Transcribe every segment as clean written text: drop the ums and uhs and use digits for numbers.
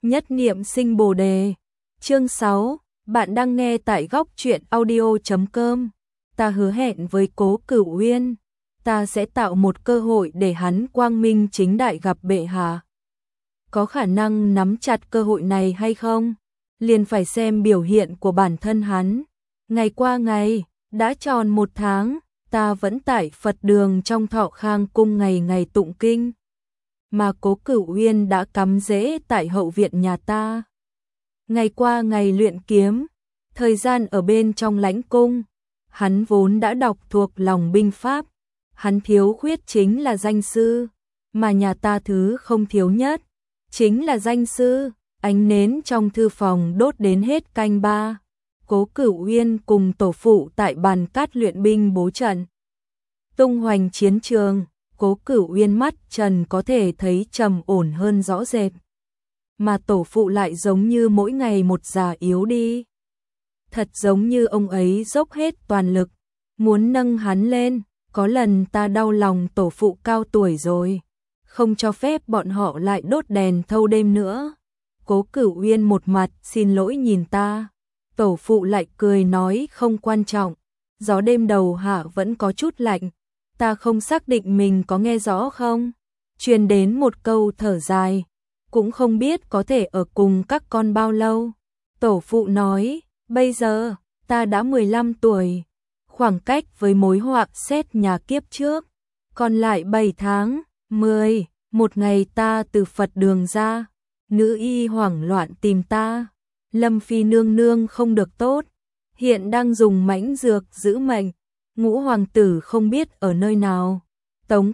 Nhất niệm sinh Bồ đề. Chương 6, bạn đang nghe tại góc truyện audio.com. Ta hứa hẹn với Cố Cửu Uyên, ta sẽ tạo một cơ hội để hắn quang minh chính đại gặp bệ hạ. Có khả năng nắm chặt cơ hội này hay không? Liền phải xem biểu hiện của bản thân hắn. Ngày qua ngày, đã tròn 1 tháng, ta vẫn tại Phật đường trong Thọ Khang cung ngày ngày tụng kinh. Mà Cố Cửu Uyên đã cắm rễ tại hậu viện nhà ta. Ngày qua ngày luyện kiếm, thời gian ở bên trong lãnh cung, hắn vốn đã đọc thuộc lòng binh pháp, hắn thiếu khuyết chính là danh sư, mà nhà ta thứ không thiếu nhất, chính là danh sư. Ánh nến trong thư phòng đốt đến hết canh 3, Cố Cửu Uyên cùng tổ phụ tại bàn cát luyện binh bố trận. Tung hoành chiến trường, Cố Cửu Uyên mắt trần có thể thấy trầm ổn hơn rõ rệt. Mà tổ phụ lại giống như mỗi ngày một già yếu đi. Thật giống như ông ấy dốc hết toàn lực, muốn nâng hắn lên. Có lần ta đau lòng tổ phụ cao tuổi rồi, không cho phép bọn họ lại đốt đèn thâu đêm nữa. Cố Cửu Uyên một mặt xin lỗi nhìn ta, tổ phụ lại cười nói không quan trọng. Gió đêm đầu hạ vẫn có chút lạnh, ta không xác định mình có nghe rõ không. Truyền đến một câu thở dài, cũng không biết có thể ở cùng các con bao lâu. Tổ phụ nói, bây giờ ta đã 15 tuổi, khoảng cách với mối họa xét nhà kiếp trước còn lại 7 tháng. Một ngày ta từ Phật đường ra, nữ y hoảng loạn tìm ta. Lâm Phi nương nương không được tốt, hiện đang dùng mãnh dược giữ mệnh. Ngũ hoàng tử không biết ở nơi nào. Tống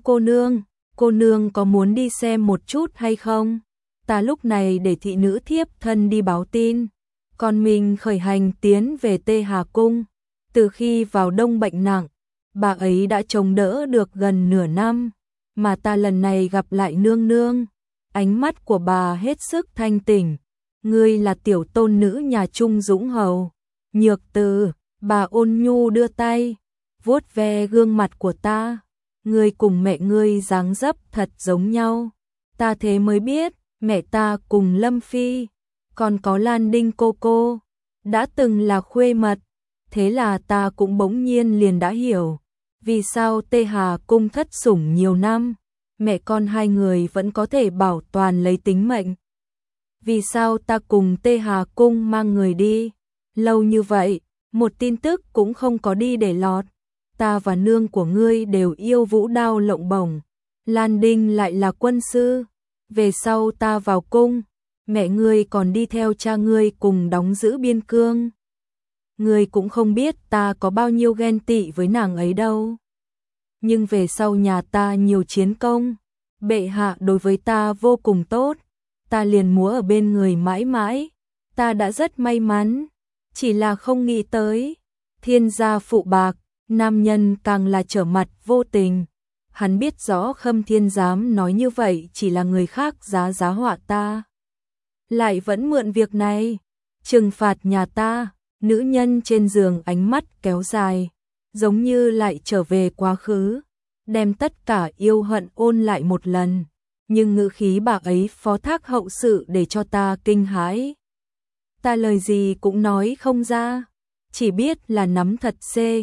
cô nương có muốn đi xem một chút hay không? Ta lúc này để thị nữ thiếp thân đi báo tin, còn mình khởi hành tiến về Tê Hà Cung. Từ khi vào đông bệnh nặng, bà ấy đã chống đỡ được gần nửa năm, mà ta lần này gặp lại nương nương, ánh mắt của bà hết sức thanh tỉnh. Ngươi là tiểu tôn nữ nhà Trung Dũng Hầu. Nhược Từ, bà ôn nhu đưa tay vuốt ve gương mặt của ta. Ngươi cùng mẹ ngươi dáng dấp thật giống nhau. Ta thế mới biết, mẹ ta cùng Lâm Phi, còn có Lan Đinh cô, đã từng là khuê mật. Thế là ta cũng bỗng nhiên liền đã hiểu, vì sao Tê Hà Cung thất sủng nhiều năm, mẹ con hai người vẫn có thể bảo toàn lấy tính mệnh. Vì sao ta cùng Tê Hà Cung mang người đi lâu như vậy, một tin tức cũng không có đi để lọt. Ta và nương của ngươi đều yêu vũ đao lộng bổng, Lan Đinh lại là quân sư. Về sau ta vào cung, mẹ ngươi còn đi theo cha ngươi cùng đóng giữ biên cương. Ngươi cũng không biết ta có bao nhiêu ghen tị với nàng ấy đâu. Nhưng về sau nhà ta nhiều chiến công, bệ hạ đối với ta vô cùng tốt, ta liền múa ở bên người mãi mãi. Ta đã rất may mắn, chỉ là không nghĩ tới, thiên gia phụ bạc, nam nhân càng là trở mặt vô tình. Hắn biết rõ Khâm Thiên dám nói như vậy chỉ là người khác giá họa ta, lại vẫn mượn việc này trừng phạt nhà ta. Nữ nhân trên giường ánh mắt kéo dài, giống như lại trở về quá khứ, đem tất cả yêu hận ôn lại một lần. Nhưng ngữ khí bà ấy phó thác hậu sự để cho ta kinh hãi. Ta lời gì cũng nói không ra, chỉ biết là nắm thật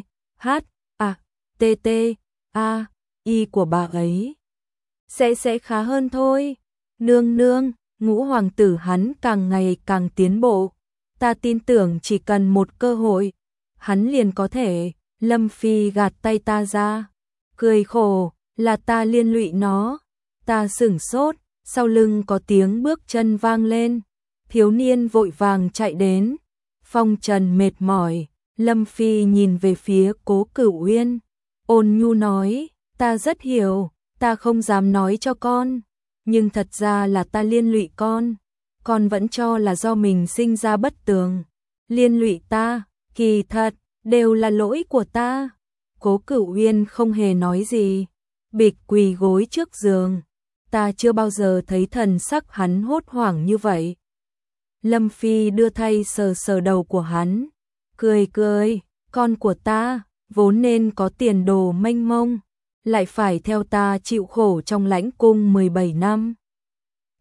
CHATTAI của bà ấy. Sẽ khá hơn thôi. Nương, Ngũ hoàng tử hắn càng ngày càng tiến bộ. Ta tin tưởng chỉ cần một cơ hội, hắn liền có thể. Lâm Phi gạt tay ta ra, cười khổ, là ta liên lụy nó. Ta sửng sốt, sau lưng có tiếng bước chân vang lên. Thiếu niên vội vàng chạy đến. Phong trần mệt mỏi, Lâm Phi nhìn về phía Cố Cửu Uyên, ôn nhu nói, ta rất hiểu, ta không dám nói cho con, nhưng thật ra là ta liên lụy con vẫn cho là do mình sinh ra bất tường, liên lụy ta, kỳ thật, đều là lỗi của ta. Cố Cửu Uyên không hề nói gì, bịch quỳ gối trước giường. Ta chưa bao giờ thấy thần sắc hắn hốt hoảng như vậy. Lâm Phi đưa tay sờ đầu của hắn, cười, con của ta, vốn nên có tiền đồ mênh mông, lại phải theo ta chịu khổ trong lãnh cung 17 năm.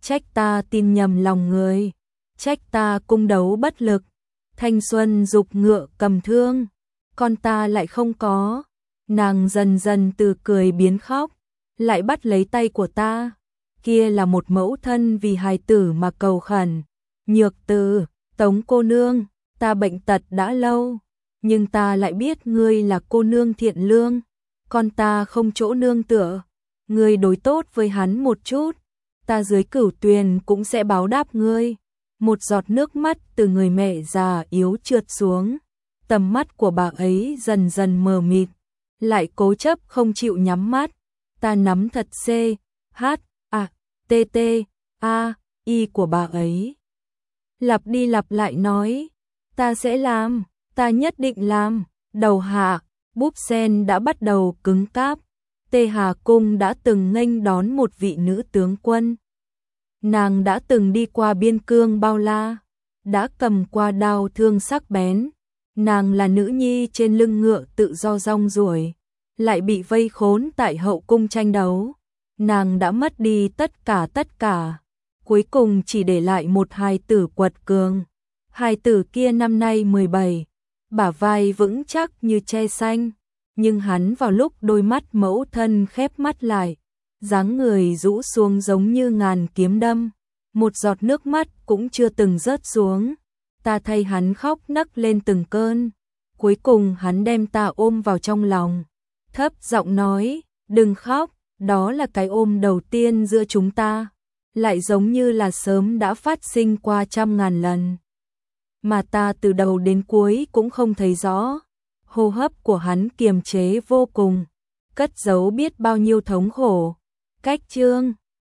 trách ta tin nhầm lòng người, trách ta cung đấu bất lực, thanh xuân dục ngựa cầm thương, con ta lại không có. Nàng dần dần từ cười biến khóc, lại bắt lấy tay của ta. Kia là một mẫu thân vì hài tử mà cầu khẩn. Nhược Từ, Tống cô nương, ta bệnh tật đã lâu, nhưng ta lại biết ngươi là cô nương thiện lương, con ta không chỗ nương tựa, ngươi đối tốt với hắn một chút, ta dưới Cửu Tuyền cũng sẽ báo đáp ngươi. Một giọt nước mắt từ người mẹ già yếu trượt xuống, tầm mắt của bà ấy dần dần mờ mịt, lại cố chấp không chịu nhắm mắt. Ta nắm thật C, H, A, T, T, A, I của bà ấy. Lặp đi lặp lại nói, ta sẽ làm, ta nhất định làm. Đầu hạ, búp sen đã bắt đầu cứng cáp. Tê Hà Cung đã từng nghênh đón một vị nữ tướng quân. Nàng đã từng đi qua biên cương bao la, đã cầm qua đao thương sắc bén. Nàng là nữ nhi trên lưng ngựa tự do rong ruổi, lại bị vây khốn tại hậu cung tranh đấu. Nàng đã mất đi tất cả, cuối cùng chỉ để lại một hài tử quật cường. Hài tử kia năm nay 17, bả vai vững chắc như tre xanh, nhưng hắn vào lúc đôi mắt mẫu thân khép mắt lại, dáng người rũ xuống giống như ngàn kiếm đâm, một giọt nước mắt cũng chưa từng rớt xuống. Ta thay hắn khóc nấc lên từng cơn, cuối cùng hắn đem ta ôm vào trong lòng, thấp giọng nói, đừng khóc, đó là cái ôm đầu tiên giữa chúng ta, lại giống như là sớm đã phát sinh qua trăm ngàn lần, mà ta từ đầu đến cuối cũng không thấy rõ. Hô hấp của hắn kiềm chế vô cùng, cất giấu biết bao nhiêu thống khổ. Cách chương